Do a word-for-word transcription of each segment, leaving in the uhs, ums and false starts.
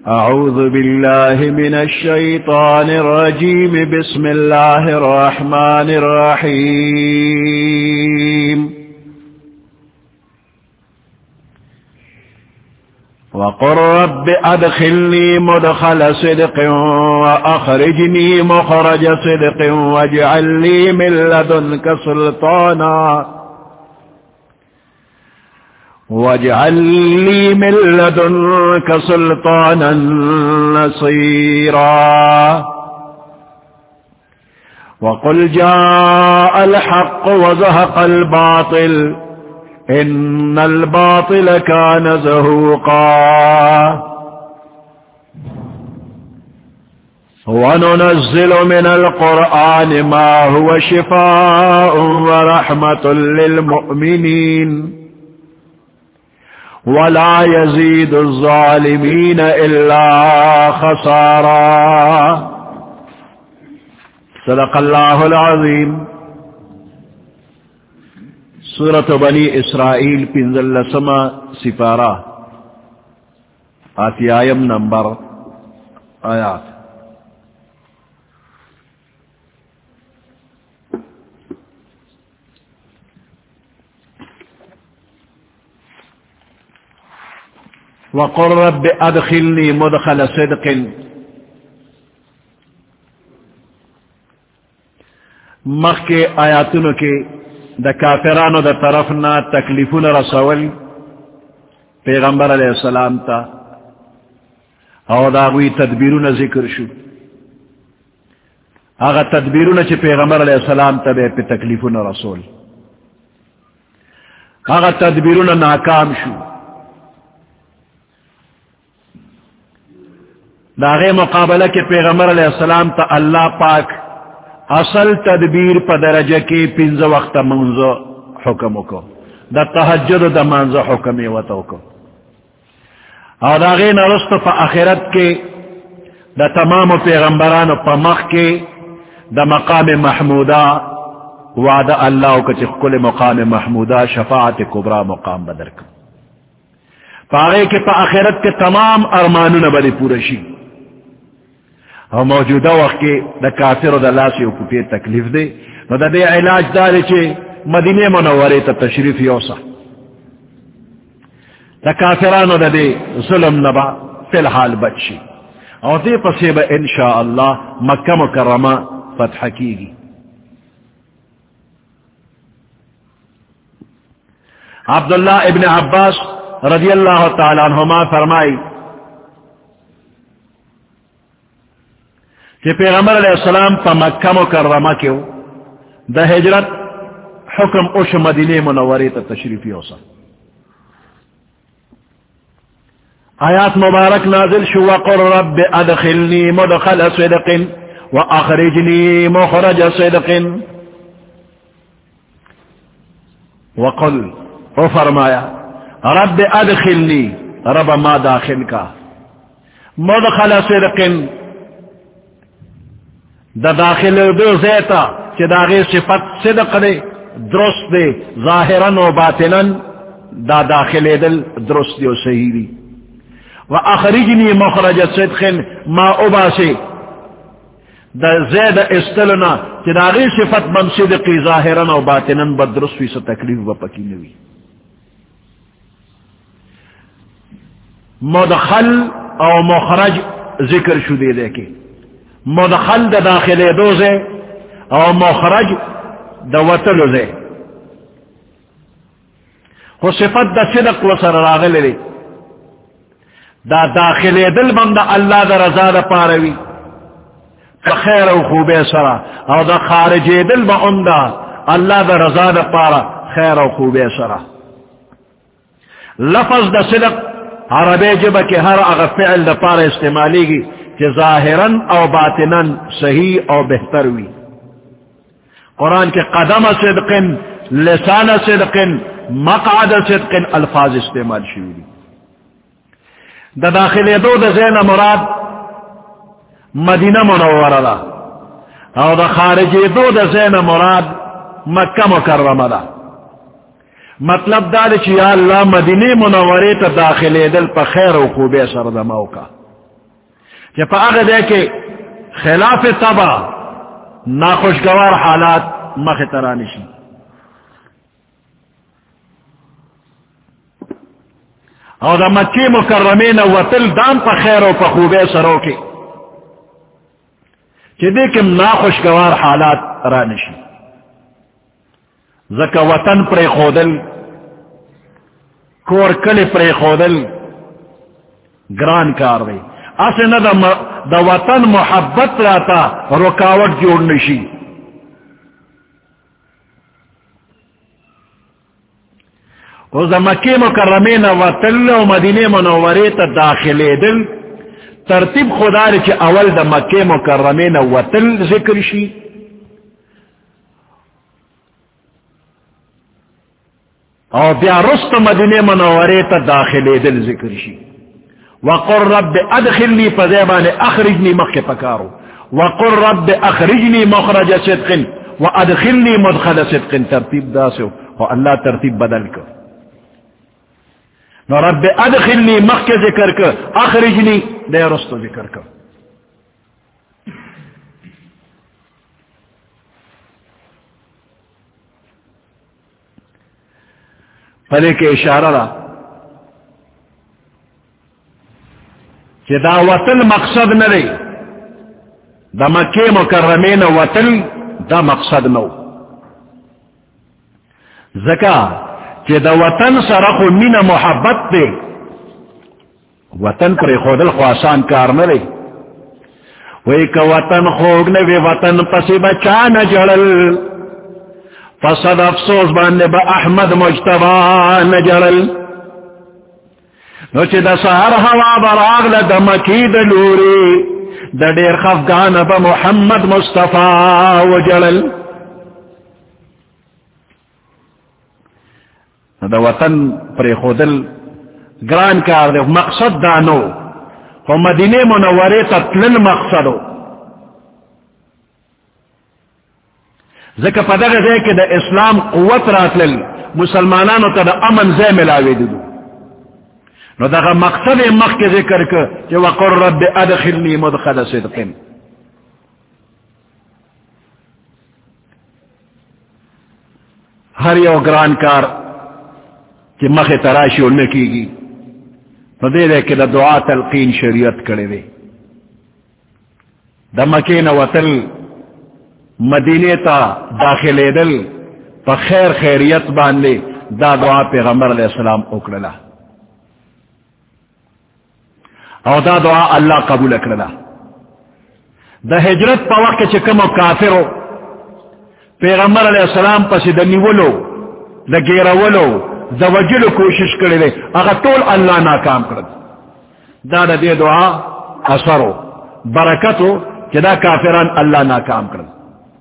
أعوذ بالله من الشيطان الرجيم بسم الله الرحمن الرحيم وقل رب أدخلني مدخل صدق وأخرجني مخرج صدق واجعل لي من لدنك سلطانا واجعل لي من لدنك سلطانا نصيرا وقل جاء الحق وزهق الباطل إن الباطل كان زهوقا وننزل من القرآن ما هو شفاء ورحمة للمؤمنين ولا يزيد الظالمين إلا خسارا صدق الله العظيم. سورة بنی اسرائیل پنزل سما سپارہ آتیایم نمبر آیات. وقل رب ادخلنی مدخل صدق. مخ کے آیاتن کے دا کافرانو دا طرفنا تکلیفون رسول پیغمبر علیہ السلام تا او دا غوی تدبیرون ذکر شو. آغا تدبیرون چی پیغمبر علیہ السلام تا بے پی تکلیفون رسول آغا تدبیرون ناکام شو. دا غی مقابلہ کے پیغمبر علیہ السلام تا اللہ پاک اصل تدبیر پا درجہ کی پنز وقت منزو حکمو کو دا تحجد دا منزو حکمی وطو کو او دا غین رست پا آخرت کے دا تمام پیغمبران پا مخ کے دا مقام محمودہ وعد اللہ کو چی کل مقام محمودہ شفاعت کبرا مقام بدر کا پا آگے کے پا آخرت کے تمام ارمانون بلی پورشی اور موجودہ وقت کے دا کافر و دا لاسی و کپی تکلیف دے نو دا دے علاج دارے چھے مدینہ منورے تا تشریف یوسا دا کافرانو دا دے ظلم نبا فی الحال بچی اور دے پسے با انشاءاللہ مکہ مکرمہ فتح کی گی. عبداللہ ابن عباس رضی اللہ تعالیٰ عنہما فرمائی کہ پیغمبر علیہ السلام پا مکہ مکرمہ کیو دا ہجرت حکم اش مدینہ منوری تا تشریفی ہوسا. آیات مبارک نازل شو وقل رب ادخلنی مدخل صدق واخرجنی مخرج صدق. وقل او فرمایا رب ادخلنی رب ما داخل کا مدخل صدق دا داخل دو زیتا چی داغی صفت صدق دے درست دے ظاہرن و باطنن دا داخل دل درست دے و صحیح دی. و اخرجنی مخرج صدق ما اباسی دا زید استلنا چی داغی صفت من صدقی ظاہرن و باطنن با درست فی سا تکلیف با پکی نوی. مدخل او مخرج ذکر شدے دیکھے مدخل دا داخل دوزے او مخرج دا وطلو زے خو صفت دا صدق و سر راغل لے دا داخل دل من دا اللہ دا رضا دا پاروی خیر و خوب سرا او دا خارج دل من دا اللہ دا رضا دا پارا خیر و خوب سرا. لفظ دا صدق عربی جبا کے ہر اغا فعل دا پارا استعمالی گی کہ ظاہراً او باطناً صحیح او بہتر ہوئی. قرآن کے قدم صدق لسان صدق مقعد صدق الفاظ استعمال شوئی. دا داخل دو دا زین مراد مدینہ منورہ دا او دا خارج دو دا زین مراد مکہ مکرمہ دا. مطلب دار چی یا اللہ مدینی منوری تا داخل دل پا خیر و خوبی سردماؤ کا کہ پا آگے دے کے خلاف طبع ناخوشگوار حالات مخ ترانشی. اور دا مکی مکرمین وطل دام پا خیر و پا خوبے سرو کے کہ دیکھم ناخوشگوار حالات رانشی. زکا وطن پر خودل کور کل پر خودل گران کار دے. اسے نہ دا, دا وطن محبت راتا رکاوٹ جوڑ نشی. اس دا مکی مکرمین وطل و مدینہ منورے تا داخلے دل ترتیب خدا رچ اول دا مکی مکرمین وطل ذکر شی اور بیا رست مدینہ منورے تا داخلے دل ذکر شی. وقر رب ادخلنی فذیبان اخرجنی مخ پکارو. وقر رب اخرجنی مخرج صدق وادخلنی مدخل صدق. ترتیب دا سے اور اللہ ترتیب بدل کر نو رب ادخلنی مخ کے ذکر کر اخرجنی دے رست ذکر کر. پلے کے اشارہ را کہ دا وطن مقصد نہ رہی. دا مکہ مکرمین وطن دا مقصد نو زکا کہ دا وطن سرخ من محبت دے. وطن پر خودل خواسان کار نہ رہی. وہی کہ وطن خوگ نے وی وطن پسی بچا نہ جڑل فصد افسوس باندے با احمد مجتبا نہ جڑل. نو چی دا سہر ہوا براغ لدا مکی دا لوری دا دیر خفگان با محمد مصطفیٰ و جلل. دا وطن پر خودل گران کار دے مقصد دانو و مدینہ منورے تطلل مقصدو. ذکر پدغ دے کہ دا اسلام قوت راتلل مسلمانانو تا دا امن زی ملاوی دو. نو دا مقصد مخ کے ذکر کر کہ وقر رب ادخلنی مدخل صدق. ہر یو گران کار کہ مخ تراشی انہیں کی گی نو دے دے کہ دا دعا تلقین شریعت کرے دے. دا مکین وطل مدینے تا داخلے دل پا خیر خیریت باندے دا دعا پیغمبر علیہ السلام اکڑلا اور دا دعا اللہ قبول اکڑلا. دا ہجرت پا وقت چکم و کافرو پیغمبر علیہ السلام پسی دا نیولو دا گیرولو دا وجلو کوشش کرے دے اگر طول اللہ ناکام کرد. دا دا دے دعا اثرو برکتو کہ دا کافران اللہ ناکام کرد.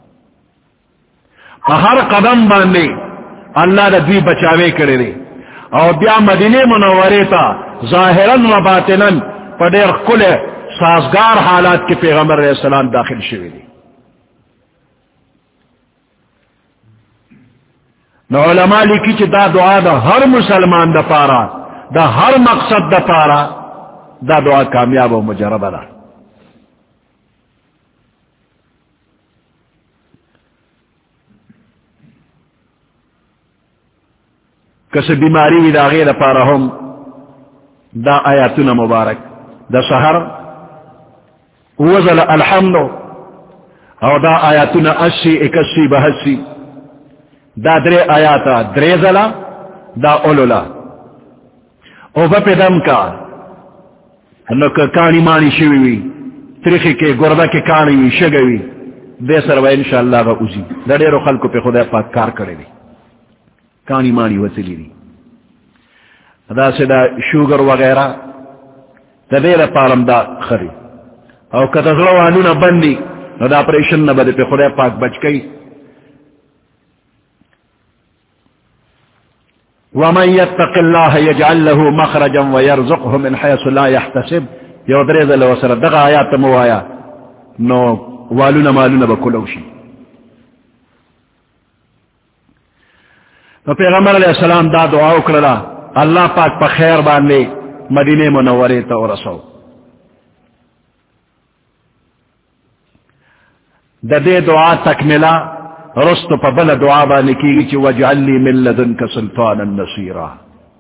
ہر قدم باندے اللہ دا دی بچاوے کرے دے اور بیا مدینہ منورے تا ظاہراً و باطناً پدیر کل سازگار حالات کے پیغمبر علیہ السلام داخل شوے دے. نو علماء لکی چی دا دعا دا ہر مسلمان دا پارا دا ہر مقصد دا پارا دا دعا کامیاب و مجربہ دا. کس بیماری وی دا غیر پارا ہم دا آیاتنا مبارک دا سحر وزل الحمدو او دا آیاتنا اسی اکسی بہسی دا درے آیاتا درے زلا دا اولولا او بپ دم کا انو که کانی مانی شوی وی تریخی کے گردہ کے کانی وی شگوی دے سر و انشاءاللہ با اوزی دا دے رو خلقو پہ خدا پاک کار کرے دی کانی مانی وصلی دی دا سے دا شوگر وغیرہ دا دیر پارم دا خری او کتظلوانونا بندی نو دا پریشن نبا پہ خدا پاک بچ کئی. ومن يتق الله يجعل له مخرجا ويرزقه من حيث لا يحتسب. یو دریز اللہ وسر دغا آیات موایا نو والونا مالونا بکلوشی. تو پیغمبر علیہ السلام دا دعا اکرلا اللہ پاک پا خیر باندے مدینہ منورے تا ورسو. دا دے دعا تکملا رست پا بلا دعا بانی کی چی وجعل لی من لدنک سلطانا نصیرا.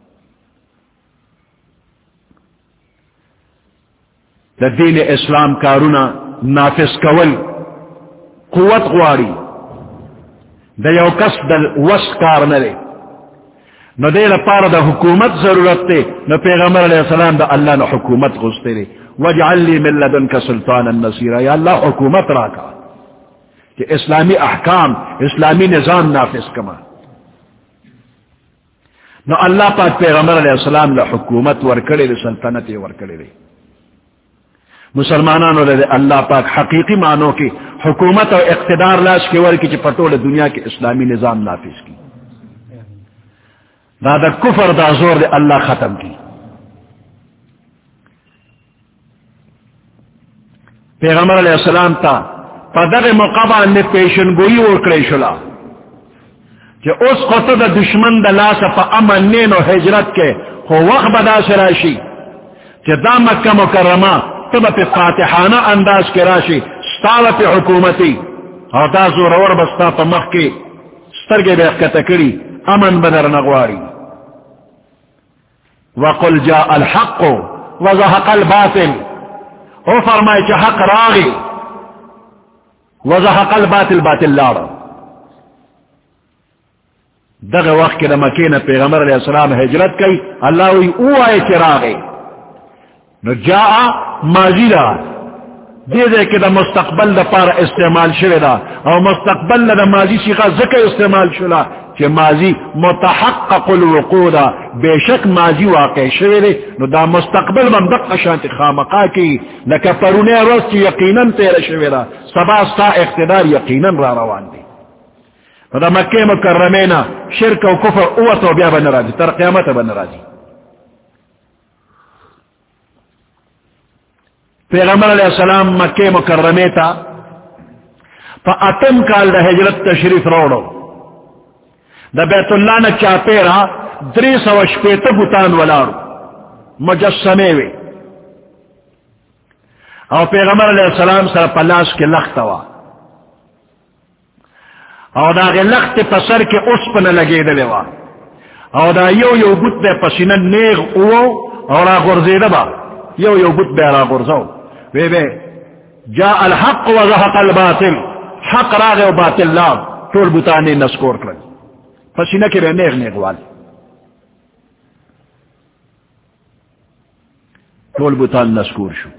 دا دین اسلام کارونا نافذ کول قوت غواری، دا یو کس دا وس کار نلے، نو دے لپار دا حکومت ضرورت تے، نو پیغمبر علیہ السلام دا اللہ نو حکومت غستے لے. وجعل لی من لدنک سلطانا نصیرا، یا اللہ حکومت راکا کہ اسلامی احکام اسلامی نظام نافذ کما. نو اللہ پاک پیغمبر علیہ السلام دا حکومت ورکڑے لے، سلطنت ورکڑے لے. مسلمانانو لے اللہ پاک حقیقی معنوں کی حکومت اور اقتدار لاش کے ورکی چی پٹول دنیا کے اسلامی نظام نافذ کی. دا دا کفر دا زور دے اللہ ختم کی. پیغمبر علیہ السلام تا پدغ مقابع نے پیشن گوئی ورکڑے شلا کہ اس خطو دا دشمن دا لاسا پا امن نین و حجرت کے خو وقت بدا سراشی کہ دا مکہ مکرمہ تب پہ فاتحانہ انداز کے راشی ستاوہ پہ حکومتی اور دا زور اور بستا پا مخ کے سترگے بے اخکتکری امن بدر نغواری. وقل جاء الحق وزهق الباطل، او فرمائے کہ حق راغی وزهق الباطل، باطل لارا. دغه وقت کے مکینہ پیغمبر علیہ السلام ہجرت کی، اللہ وی او آئے چراغی. نو جاء ماضی دا دے دے کہ دا مستقبل دا پارا استعمال شوی دا، اور مستقبل دا ماضی سیخا ذکر استعمال شلا کہ ماضی متحقق الوقوع دا، بے شک ماضی واقع شوی دے. نو دا مستقبل ممدق شانت خامقا کی لکا پرونے روز کی یقیناً تیرے شوی دا، سبا ستا اقتدار یقیناً را روان دی. نو دا مکہ مکرمینا شرک و کفر اوت و بیا بن راجی تر قیامت بن راجی. پیغمبر علیہ السلام مکہ مکرمے تا پا اتم کال دا ہجرت تشریف روڑو، دا بیت اللہ نا چاپیرا دری سو شپیت بوتان ولارو مجسمے وے، اور پیغمبر علیہ السلام سر پلاس کے لخت ہوا، اور دا غی لخت پسر کے اس پن لگے دلے وا، اور دا یو یو بوت دے پسینن نیغ او اور آغرزے دبا یو یو بوت بے را غرزو وے بے. جاء الحق وزهق الباطل، حق راغ و باطل لاب طول بوتانے نسکور کرن پسینہ کے بے نیغ نیغ وال طول بوتان نسکور شو.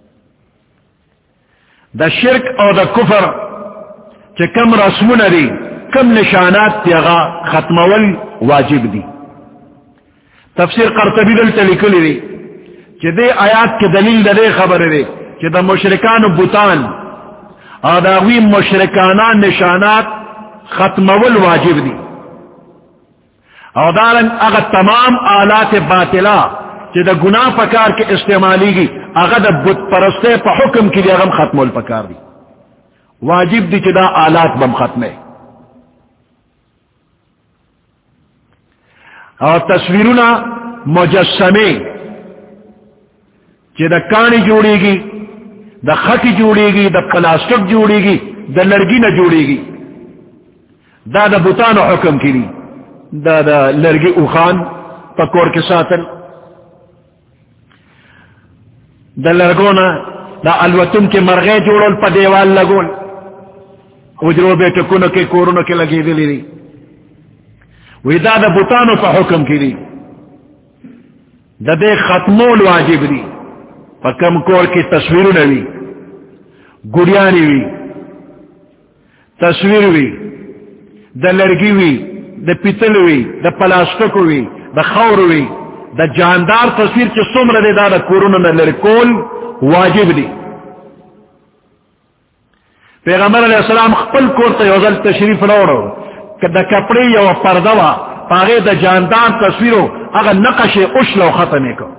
دا شرک اور دا کفر کہ کم رسمون دی کم نشانات تیغا ختمول واجب دی. تفسیر قرطبی دلتا لکلی دی کہ دے آیات کے دلیل دا دے خبر دے کہ دا مشرکان بوتان اور دا غوی مشرکانان نشانات ختمول واجب دی. اور دارنگ اگر تمام آلات باطلہ کہ دا گناہ پکار کے استعمالی گی اگر دا بت پرستے پا حکم کی اغم ختمول پکار دی، واجب دی کہ دا آلات بم ختمے. اور تصویرنا مجسمے کہ دا کانی جوڑی گی، دا خطی جوڑی گی، دا پلاسٹک جوڑی گی، دا لرگی نہ جوڑی گی، دا دا بوتان حکم کی دی. دا دا لرگی اوخان پکور کے ساتن، دا لرگونا دا الوتن کے مرغے جوڑول پا دیوال لگول اجرو بے ٹکونو کے کورونو کے لگی دلی دی. وی دا دا بوتانو پا حکم کی دی، دا دے ختمول واجب دی. پا کم کور کی تصویرو نوی، گڑیانی وی، تصویر وی، دا لرگی وی، دا پیتل وی، دا پلاسٹک وی، دا خور وی، دا جاندار تصویر چی سمر دے دا دا کورونو نلرکول واجب دی. پیغمبر علیہ السلام خپل کورتا یوزل تشریف روڑو کہ دا کپڑی یو پردوا پاگے دا جاندار تصویرو اگر نقش اشلو ختمے کو.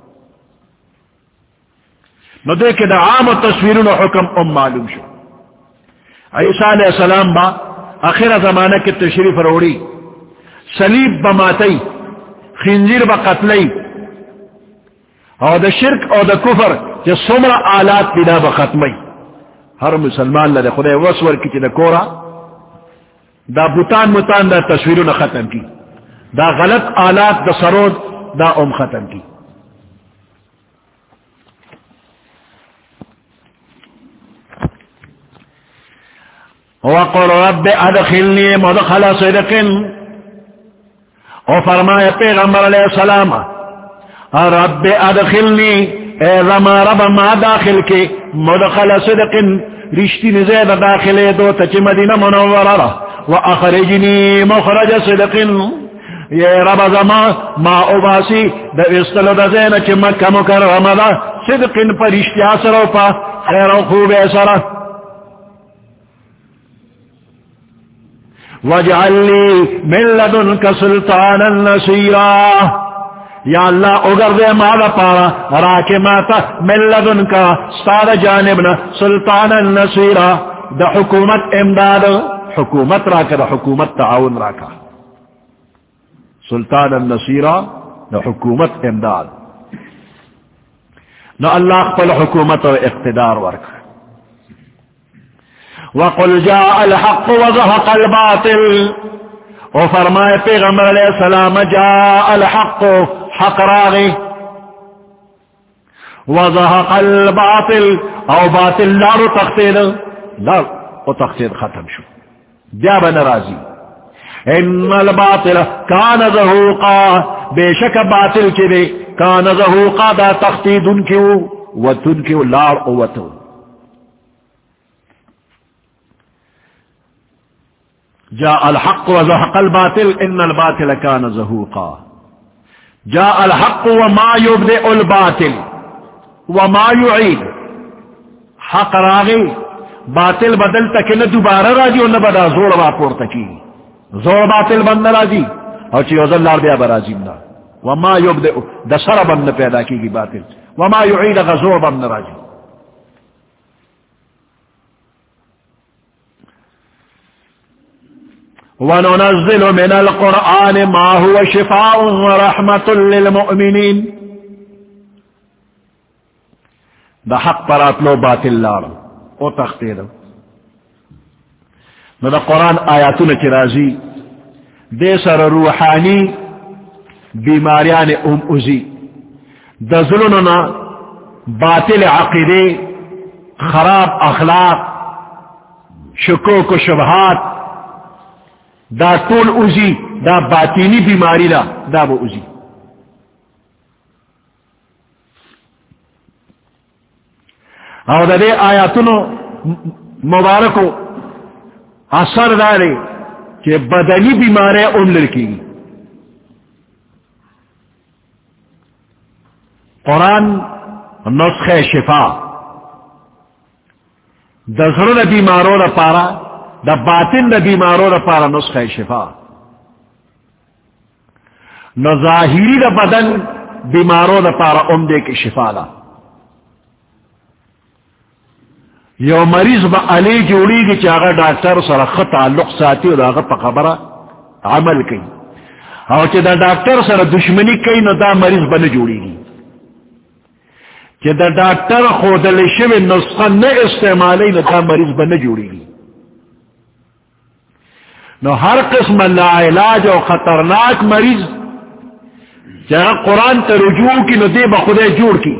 نو دے کہ دا عام تصویرونو حکم ام معلوم شو. عیسیٰ علیہ السلام با آخر زمانہ کی تشریف روڑی، صلیب بماتی، خنزیر بقتلی، اور دا شرک اور دا کفر جو سمر آلات بنا بختمی. ہر مسلمان لدے خدای وسور کی چی دا کورا دا بوتان متان دا تصویرون ختم کی, دا غلط آلات دا سرود دا ام ختم کی. وقل رب ادخلنی مدخل صدق, او فرمائے پیغمبر علیہ السلام رب ادخلنی اے رما رب ما داخل کے مدخل صدق رشتی نزید داخلے دو تچ مدینہ منورہ و اخرجنی مخرج صدق یہ رب زما ما اباسی دا استلو دا زین چ مکہ مکرمہ دا صدق پر اشتیا سرو پا خیر و خوب سرہ وَاجْعَلْ لِي مِن لَّدُنْكَ سُلْطَانًا نَصِيرًا یا اللہ اگر دے مالا پارا راکے ماتا من لدنکا ستار جانبنا سلطانا نصیرا دا حکومت امداد حکومت راکا دا حکومت تعاون راکا سلطانا نصیرا دا حکومت امداد نو اللہ قل حکومت و اقتدار ورکا وقل جاء الحق وزهق الباطل او فرمائے پیغمبر علیہ السلام جاء الحق حق راغی وزهق الباطل او باطل لارو تختید لار او تختید ختم شو جاب نرازی ان الباطل کان زہوقا بے شک باطل چلے کان زہوقا دا تختید ان کیو وتن کیو لار او وتو جاء الحق وزهق الباطل ان الباطل كان زهوقا جاء الحق وما يبدئ الباطل وما يعيد حق راغی باطل بدل تک نہ دوبارہ راجی اور نہ بدا زور واپور تکی زور باطل بند راجی اور چی وزل لار بیا برازی نہ وما يبدئ دسر بند پیدا کی گی باطل وما يعيد غزور بند راجی وَنُنَزِّلُ مِنَ الْقُرْآنِ مَا هُوَ شِفَاءٌ وَرَحْمَةٌ لِّلْمُؤْمِنِينَ دا حق پرات لو باطل لار او تختی دو نو دا قرآن آیاتون چرازی دے سر روحانی بیماریان ام ازی دا ظلننا باطل عقیدے خراب اخلاق شکوک و شبہات دا طول اوزی دا باطینی بیماری دا دا با اوزی اور دا دے آیاتونو مبارکو اثر دارے کہ بدنی بیماری ام لڑکی گی قرآن نسخ شفا دا ضرور بیماروں دا پارا دا باطن دا بیماروں دا پارا نسخہ شفا نو ظاہری دا بدن بیماروں دا پارا عمدے کی شفا دا یو مریض با علی جوڑی گی چاگا ڈاکٹر سر خط تعلق ساتی و دا پا خبرہ عمل کی اور چی دا ڈاکٹر سر دشمنی کی نو دا مریض بن جوڑی گی چی دا ڈاکٹر خودل شو نسخہ نہ استعمالی نو دا مریض بن جوڑی گی نو ہر قسم لا علاج اور خطرناک مریض جہاں قرآن تا رجوع کی نو دے بخدے جوڑ کی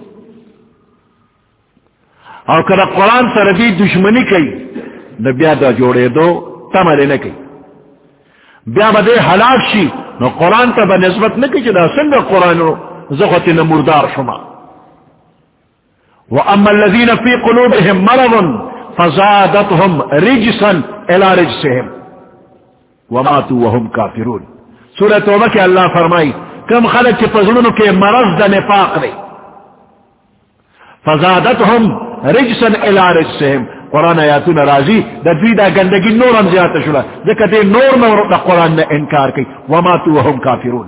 اور کدا قرآن سر دی دشمنی کی نو بیا دا جوڑے دو تمہارے نہ کی بیا بدے ہلاک شی نو قرآن تا بنسبت نہ کی جدا سنگ قرآن زخت نمردار شما وَأَمَّا الَّذِينَ فِي قُلُوبِهِمْ مَرَضٌ فَزَادَتْهُمْ رِجْسًا إِلَى رِجْسِهِمْ وَمَاتُوا وَهُمْ كَافِرُونَ سورہ توبہ کے اللہ فرمائی کم خلق کے فضلوں کے مرض دا نفاق دے فَزَادَتْهُمْ رِجْسًا إِلَى رِجْسِهِمْ قرآن آیاتون راضی دا دوی دا گندگی نورم زیادہ شلا ذکر دے نور نور دا قرآن نے انکار کی وَمَاتُوا وَهُمْ كَافِرُونَ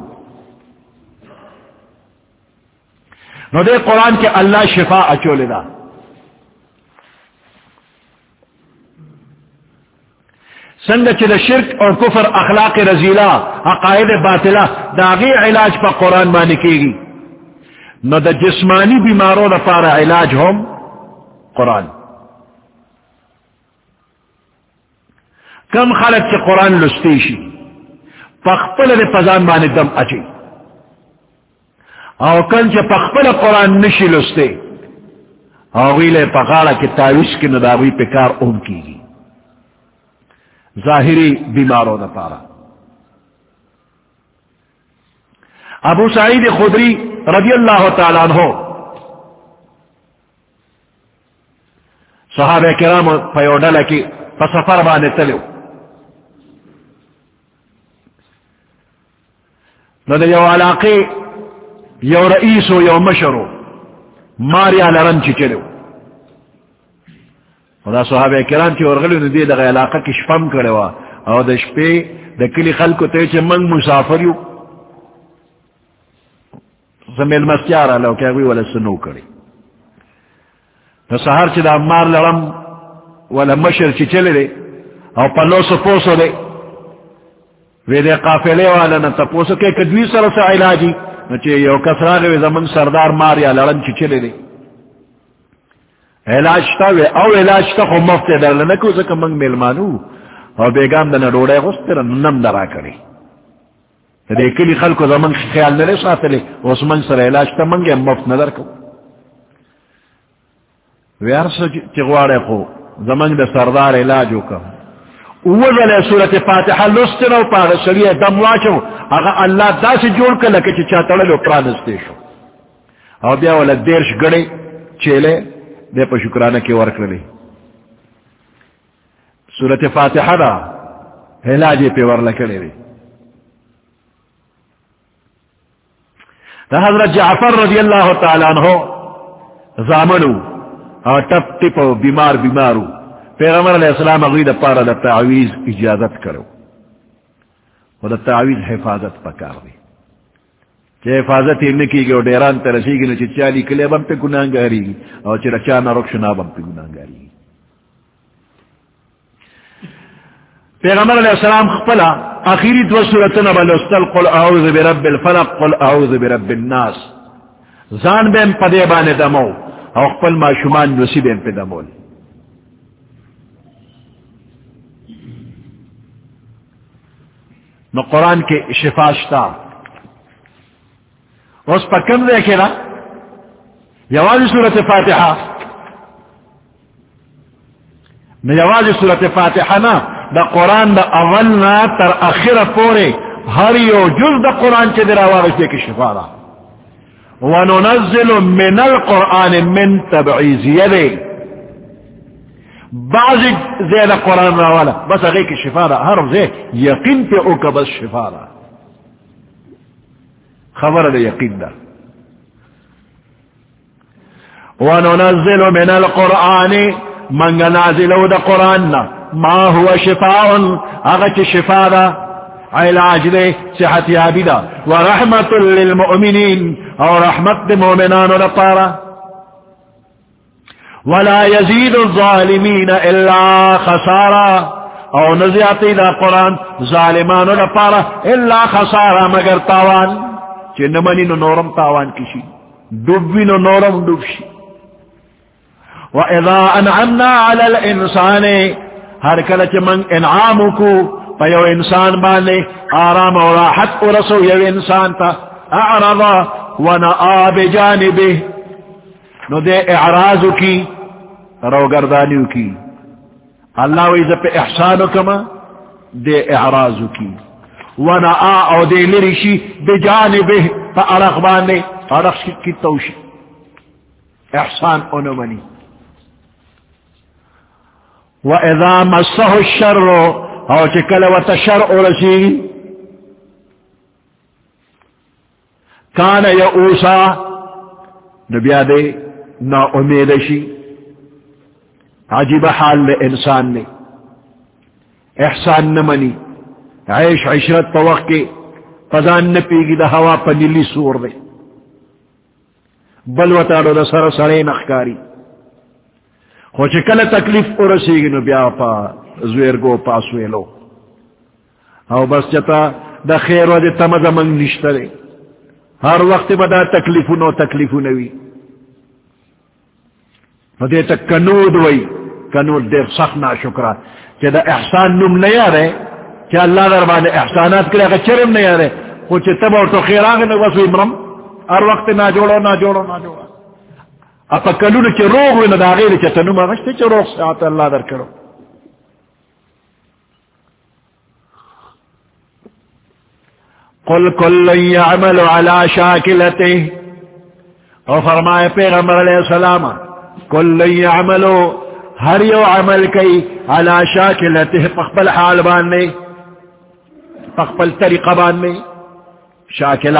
نو دے قرآن کے اللہ شفا اچولے دا سنگ چل شرک اور کفر اخلاق رزیلہ عقائد باطلہ داغی علاج پا قرآن مانی کی گی نو دا جسمانی بیماروں دا پارا علاج ہم قرآن کم خلق چی قرآن لستیشی پخپل دے پزان بانے دم اچی او کن چی پخپل قرآن نشی لستے او غیلے پغاڑا کی تاویس کی نداوی پکار اون کی گی ظاہری بیماروں دا پارا. ابو سعید خدری رضی اللہ تعالیٰ عنہ صحابہ کرام پیوڈل کی پسفر بانے تلیو نو یو علاقے یو رئیسو یو مشرو ماریا لرن چی چلیو خدا صحابہ کرام چی ورغلیو ندی دا علاقہ کی شپم کروا او دا شپے دا کلی خلکو تے چی منگ مسافریو زمیل مستیارا لو کیا گوی والا سنو کری نو سہر چی دا مار لرم والا مشر چی چلے دے او پلوسو پوسو دے وی دے قافلے والا نا تپوسو کہ کدوی سر سا علاجی نو چی یو کسراغ وی زمن سردار ماریا لرن چی چلے دے علاج تا وی او علاج تا خو مفت در لنکو زکا منگ میلمانو او بیگام دنا روڑے غستر نم درا کری دے کلی خلکو زمن خیال نلے ساتلے اس من سر علاج تا منگے مفت ندر کو وی ارس چگوارے خو زمن دے سردار علاجو کا اوزلے سورت فاتحہ لستنو پاگ سریع دم واچو اگا اللہ دا سے جوڑ کر لکے چی چاہتڑلو پرانستے شو او بیا والا دیرش گڑے چیلے دے پا شکرانہ کی ورک لے سورت فاتحہ دا علاجی پہ ور لکلے رے دا حضرت جعفر رضی اللہ تعالیٰ عنہ زامنو اور ٹپ ٹپ بیمار بیمارو پیغمبر علیہ السلام اغید پارا دا تعویز اجازت کرو و دا تعویز حفاظت پکار دی چی حفاظت ہی نکی گی و دیران ترسی گی نو چی چالی کلی بم پہ گناہگاری گی اور چی رچانا رکشنا بم پہ گناہگاری گی. پیغمبر علیہ السلام خپلا آخری دو سورتنا بلستل قل اعوذ برب الفلق قل اعوذ برب الناس زان بیم پدے بانے دمو او خپل ما شمان نسی بیم پہ دمول نو قرآن کے شفاشتا اس پر کم دیکھے نا یواز سورت فاتحہ نو یواز سورت فاتحہ نا دا قرآن دا اولنا تر اخر پورے ہر یو جز دا قرآن چے در آواز دے کی شفارہ وننزل من القرآن من تبعیزیہ دے بعض زیادہ قرآن راوالا بس اگے کی شفارہ ہر زی یقین پہ اوکا بس شفارہ خبر دے یقین دا وننزل من القرآن من نازلو دا قرآن ما هو شفاء اغت شفارہ علاج دے صحت یابی دا ورحمت للمؤمنین اور رحمت دے مومنان لپارا ولا يزيد الظالمين الا خسارا او نزیاتی دا قرآن ظالمان لپارا الا خسارا مگر تاوان چی نمانی نو نورم تاوان کشی ڈوبی نو نورم ڈوبشی وَإِذَا أَنْعَمْنَا عَلَى الْإِنسَانِ ہر کلچ من انعامو کو پیو انسان بانے آرام و راحت ارسو یو انسان تا اعرضا ونآ بجانبه نو دے اعراضو کی روگردانیو کی اللہ ویزا پہ احسانو کما دے اعراضو کی ونآ او دے لرشی بجانبه پا ارخ بانے ارخ کی توشی احسان انو منی وَإِذَا مَسَّهُ الشَّرُّ او چکل وتشرع رسی کان یعوسا نبیا دے نا امید شی عجیب حال لے انسان نے احسان نمانی عیش عشرت پا وقت کے پزان نپیگی دا ہوا پا نیلی سور دے بلوتارو دا سر سرے نخکاری خوچ کل تکلیف ارسیگی نو بیا پا زویرگو پاسویلو او بس جتا دا خیر و دا تمد منگ نشترے ہر وقت بدا تکلیفو نو تکلیفو نوی دیتا کنود وی کنود دیر سخت ناشکرہ کہ دا احسان نم نہیں آ رہے کہ اللہ دربان احسانات کرے اگر چرم نہیں آ رہے کچھ تب اور تو خیر آگے نہ بس امرم ہر وقت نہ جوڑو نہ جوڑو نہ جوڑو اپا کلون چی روغ وی ندا غیر چی تنو مغشتی چی روغ ساعت اللہ در کرو قل کل یعمل علی شاکلتے او فرمائے پیغمبر علیہ السلام کل یعمل ہر یو عمل کئی علی شاکلتے پخپل حال باننے پخپل طریقہ باننے شاکلہ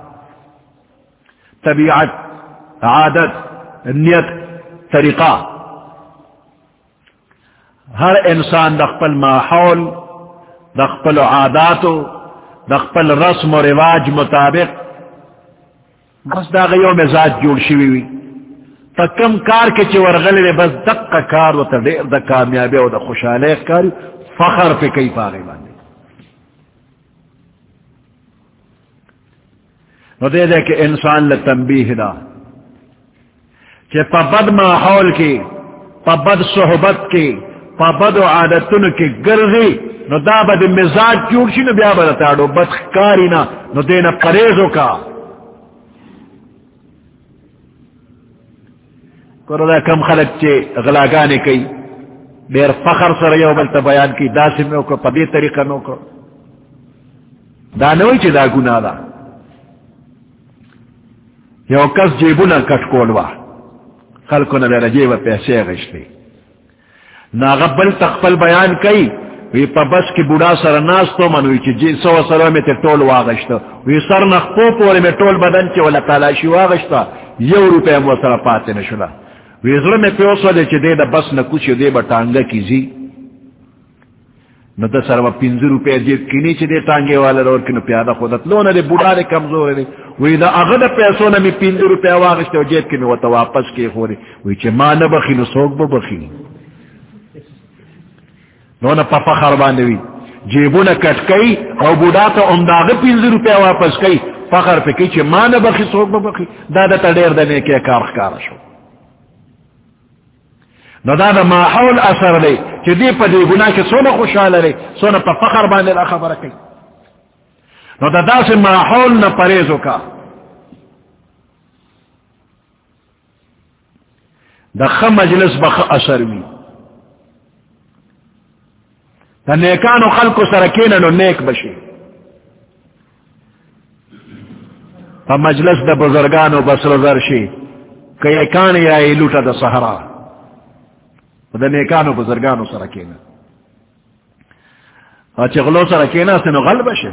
طبیعت عادت نیت طریقہ ہر انسان دخپل ماحول دخپل عادات دخپل رسم و رواج مطابق بس دا غیو مزاج جوڑ شوی وی تا کم کار کے چی ورغلی بس دق کار و تا دیر دا کامیابی و دا خوشحالی کاری فخر پہ کئی پاگی باندی نو دے دے کہ انسان لتنبیح دا کہ پا بد ماحول کی پا بد صحبت کی پا بد عادتن کی گرزی نو دا بد مزاج جوڑشی نو بیا بدتاڑو بد کاری نا نو دینا پریزو کا کرو دا کم خلق چے غلاگانے کئی دیر فخر سر یو بلتا بیان کی دا سمیو کو پا دی طریقہ نو کو دا نوی چے دا گناہ دا یو کس جیبونا کٹ کولوا خلقو نبی رجیب پیسے غشتے ناغبل تقبل بیان کئی وی پا بس کی بوڑا سر ناستو منوی چی جی سو سرو میں تے ٹول واغشتا وی سر نخپو پوری میں ٹول بدن چی والا تالاشی واغشتا یو روپے مو سر پاتے نشلا وی ظلم میں پیوسو دے چی دے دا بس نکوچی دے با ٹانگا کی زی نو دا سر و پینزی روپے جیب کینی چی دے ٹانگے والا رور کنو پیادا خودت لونا دے بوڑا دے کمزور دے وی دا اغد پیسو نمی پینزی روپے واغشتا و جیب کنو وطا واپس کے خوری وی چی ما نبخی نو سوک ببخی نونا پا فخر باندوی جیبونا کٹ کئی او بوڑا تا امداغ پینزی روپے واپس کئی فخر پہ کئی چی ما نبخی سوک ببخی دا دا تا دیر دنے کے کار خکار شو نو دا دا ماحول اثر لے چی دی پا دی گناہ کے سونا خوشحال لے سونا پا فخر باندے دا خبر کئی نو دا دا سے ماحول نا پریزو کا دا خم مجلس بخ اثر وی دا نیکانو خلقو سرکینا نو نیک بشی پا مجلس دا بزرگانو بسر زرشی کہ ایکان یا ایلوٹا دا سہرا دا نیکانو بزرگانو سرکینا اچھے غلو سرکینا سنو غلب بشی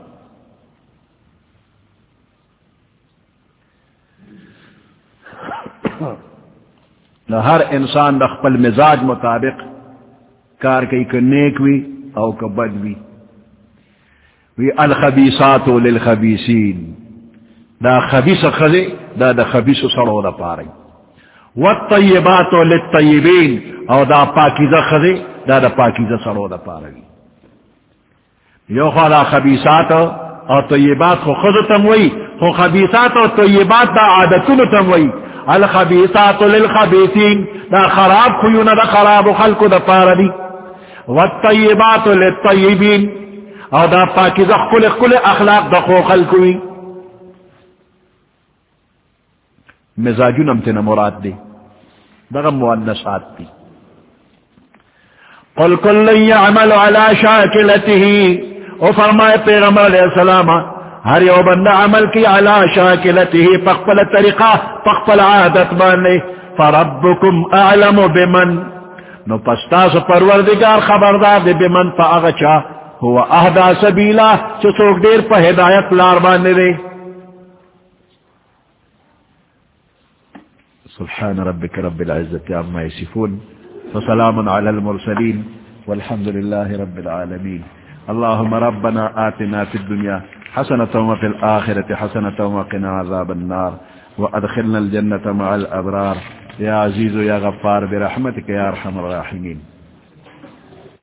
نو ہر انسان دا خپل مزاج مطابق کار کئی کہ نیک وی او کہ بد وی وی الخبیثات للخبیثین دا خبیث خزی دا دا خبیث سڑو دا پاری والطیبات للطیبین او دا پاکیزہ خزی دا دا پاکیزہ سڑو دا پاری یو خوالا خبیثات او طیبات خو خز تموی خو خبیثات او طیبات دا عادتون تموی الخبیثات للخبیثین دا خراب خیون دا خراب خلق دا پاری والطیبات للطیبین او دا پاکیزہ کل کل اخلاق دا خو خلقوی مزاجون امتنا مراد دی دا مؤنثات دی قل کل یعمل علی شاکلته او فرمائے پیغمبر علیہ السلام ہر یو بندہ عمل کی علی شاکلته پخپل طریقہ پخپل عادت بانے فربکم اعلم بمن نو پستاس پروردگار خبردار دے بمن پا اغچا ہوا اہدا سبیلا چسوک دیر پا ہدایت لار بانے دے سبحان ربك رب العزة عما يصفون وسلام على المرسلين والحمد لله رب العالمين اللهم ربنا آتنا في الدنيا حسنة وفي الآخرة حسنة وقنا عذاب النار وأدخلنا الجنة مع الأبرار يا عزيز يا غفار برحمتك يا أرحم الراحمين